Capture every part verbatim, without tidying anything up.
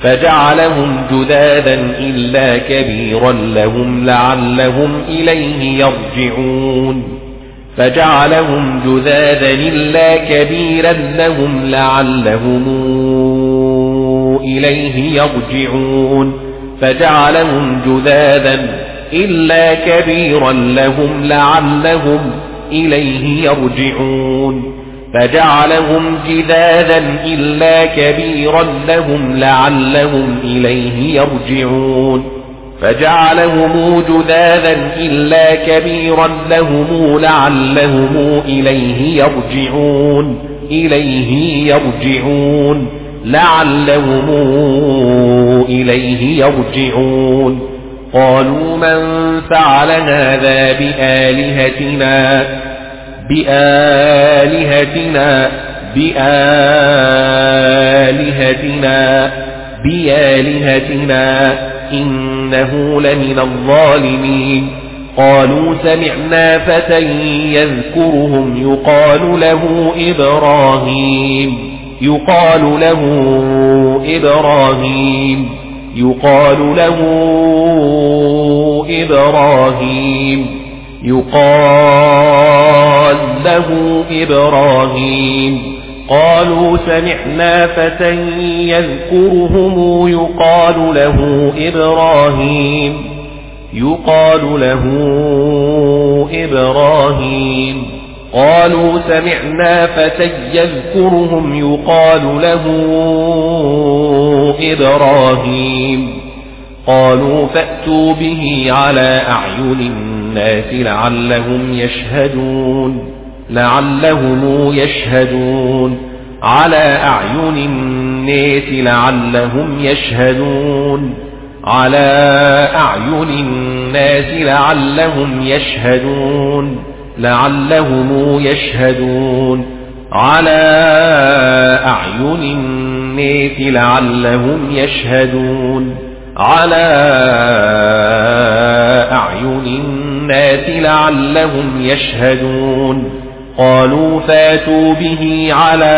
فجعلهم جذاذا إلا كبيرا لهم لعلهم إليه يرجعون فجعلهم جذاذا إلا كبيرا لهم لعلهم إليه يرجعون فجعلهم جذاذا إلا كبيرا لهم لعلهم إليه يرجعون فجعلهم جذاذا إلا كبيرا لهم لعلهم إليه يرجعون فجعلهم جذاذا إلا كبيرا لهم لعلهم إليه يرجعون إليه يرجعون لعلهم إليه يرجعون قالوا من فعل هذا بآلهتنا بآلهتنا بآلهتنا بآلهتنا إنه لمن الظالمين قالوا سمعنا فتى يذكرهم يقال له إبراهيم يقال له إبراهيم يقال له إبراهيم يقال له إبراهيم قالوا سمعنا فتى يذكرهم يقال له إبراهيم يقال له إبراهيم قالوا سمعنا فتى يذكرهم يقال له إبراهيم قالوا فأتوا به على أعين الناس لعلهم يشهدون لعلهم يشهدون على أعين الناس لعلهم يشهدون على أعين الناس لعلهم يشهدون لعلهم يشهدون على أعين الناس لعلهم يشهدون على أعين الناس لعلهم يشهدون قالوا فاتوا به على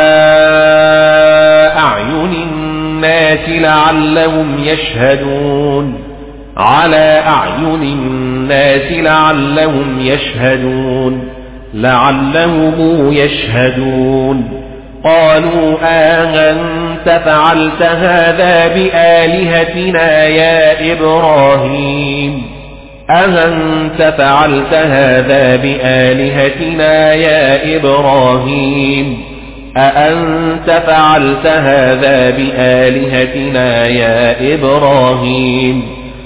أعين الناس لعلهم يشهدون على أعين الناس لعلهم يشهدون لعلهم يشهدون قالوا آهنت فعلت هذا بآلهتنا يا إبراهيم أهنت فعلت هذا بآلهتنا يا إبراهيم أأنت فعلت هذا بآلهتنا يا إبراهيم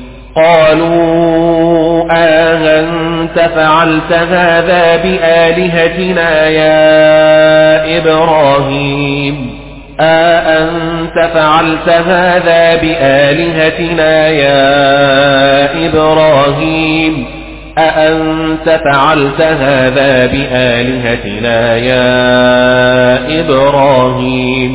قالوا آهنت فعلت هذا بآلهتنا يا إبراهيم أأنت فعلت هذا بآلهتنا يا إبراهيم أأنت فعلت هذا بآلهتنا يا إبراهيم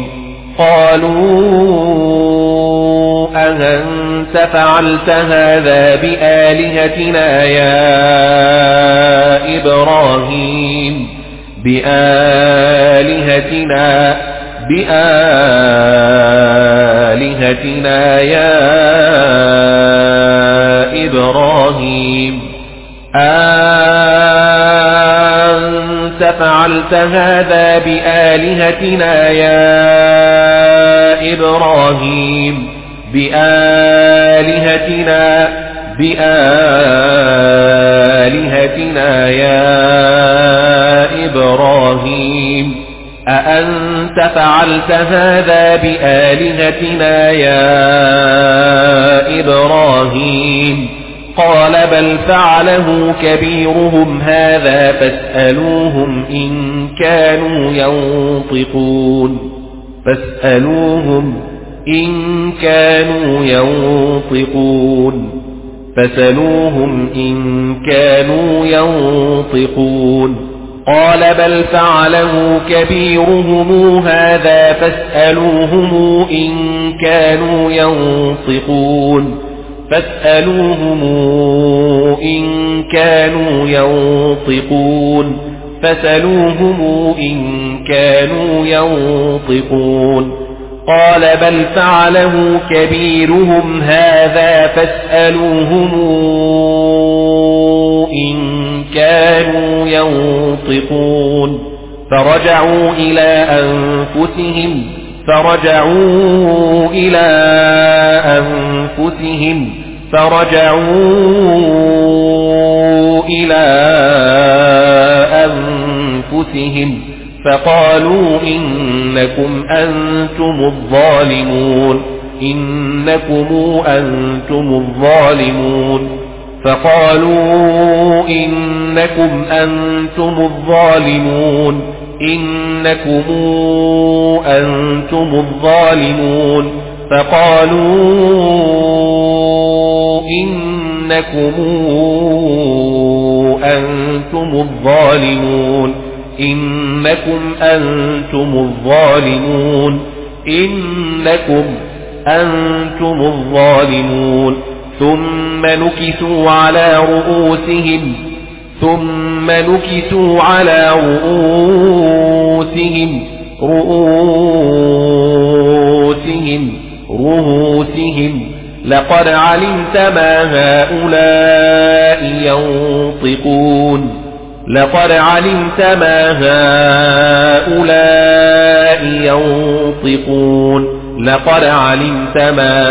قالوا أأنت فعلت هذا بآلهتنا يا إبراهيم بآلهتنا بآلهتنا يا إبراهيم أنت فعلت هذا بآلهتنا يا إبراهيم بآلهتنا بآلهتنا يا إبراهيم أأنت فعلت هذا بآلهتنا يا إبراهيم قال بل فعله كبيرهم هذا فاسألوهم إن كانوا ينطقون فاسألوهم إن كانوا ينطقون فسألوهم إن كانوا ينطقون قال بل فعله كبيرهم هذا فاسألوهم إن كانوا ينطقون فاسألوهم إن كانوا ينطقون فسألوهم إن كانوا ينطقون قال بل فعله كبيرهم هذا فاسألوهم إن كانوا ينطقون فرجعوا إلى أنفسهم فرجعوا إلى أنفسهم فرجعوا إلى أنفسهم فقالوا إنكم أنتم الظالمون إنكم أنتم الظالمون فقالوا إنكم أنتم الظالمون إنكم أنتم الظالمون فقالوا إنكم أنتم الظالمون إنكم أنتم الظالمون إنكم أنتم الظالمون ثم نكسوا على رؤوسهم ثم نكسوا على رؤوسهم رؤوسهم رؤوسهم لقد علمت ما هؤلاء ينطقون لقد علمت ما هؤلاء ينطقون لقد علمت ما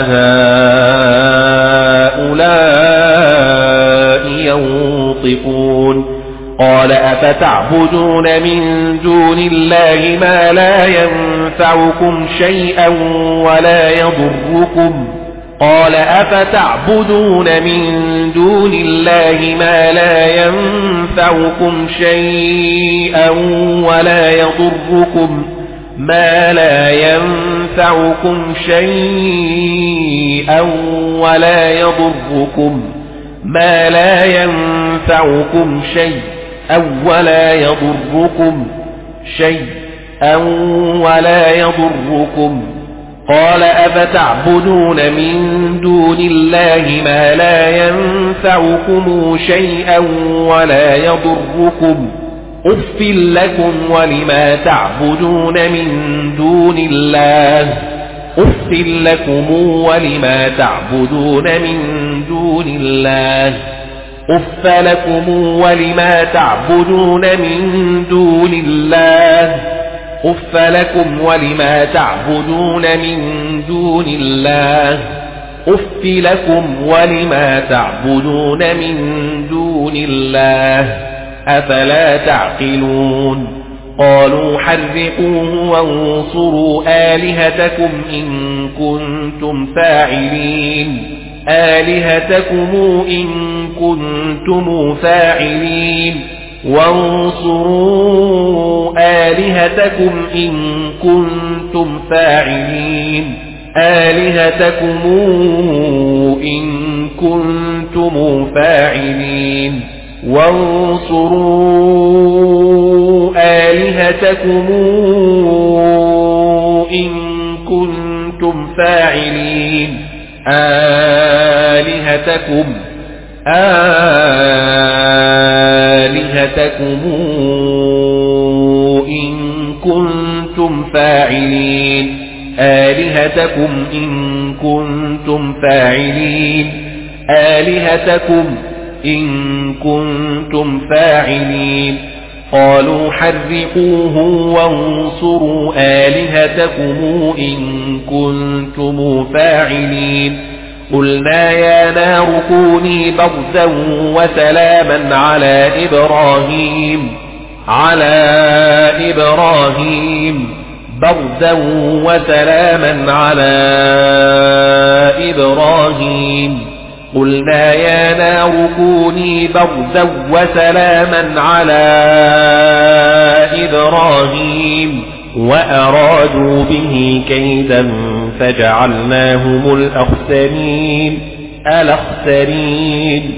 هؤلاء ينطقون قال أفتعبدون من دون الله ما لا ينفعكم شيئا ولا يضركم قال أفتعبدون من دون الله ما لا ينفعكم شيئا ولا يضركم ما لا ينفعكم شيئا ولا يضركم ما لا ينفعكم شيئا ولا يضركم شيئا ولا يضركم قال أفتعبدون من دون الله ما لا ينفعكم شيئا ولا يضركم أف لكم ولما تعبدون من دون الله أف لكم ولما تعبدون من دون الله أف لكم ولما تعبدون من دون الله أف لكم ولما تعبدون من دون الله أف لكم ولما تعبدون من دون الله أفلا تعقلون قالوا حرقوه وانصروا آلهتكم إن كنتم فاعلين آلهتكم إن كنتم فاعلين وانصروا آلهتكم إن كنتم فاعلين آلهتكم إن كنتم فاعلين وانصروا آلهتكم إن كنتم فاعلين آلهتكم آلهتكم إن كنتم فاعلين آلهتكم إن كنتم فاعلين آلهتكم إن كنتم فاعلين قالوا حرقوه وانصروا آلهتكم إن كنتم فاعلين قلنا يا نار كوني بردا وسلاما على إبراهيم على إبراهيم بردا وسلاما على إبراهيم قلنا يا نار كوني بردا وسلاما على إبراهيم وأرادوا به كيدا فجعلناهم الأخسرين الأخسرين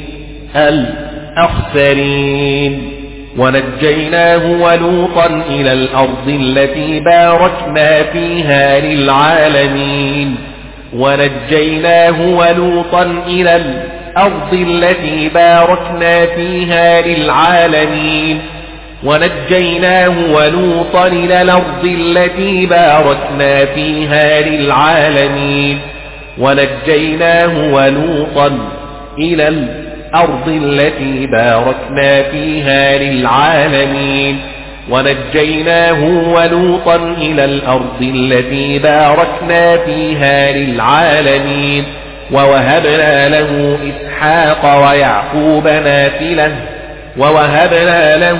الأخسرين ونجيناه ولوطا إلى الأرض التي باركنا فيها للعالمين ونجيناه ولوطا إلى الأرض التي باركنا فيها للعالمين ونجيناه ولوطا إلى الأرض التي باركنا فيها للعالمين ونجيناه ولوطا إلى الأرض التي باركنا فيها للعالمين ونجيناه ولوطا إلى الأرض التي باركنا فيها للعالمين ووهبنا له إسحاق ويعقوب نافلة ووهبنا له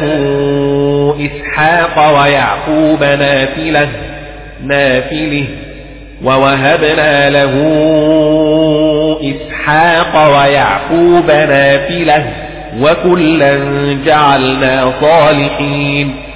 إسحاق ويعقوب نافلة نافله ووهبنا له إسحاق ويعقوب نافلة وكلا جعلنا صالحين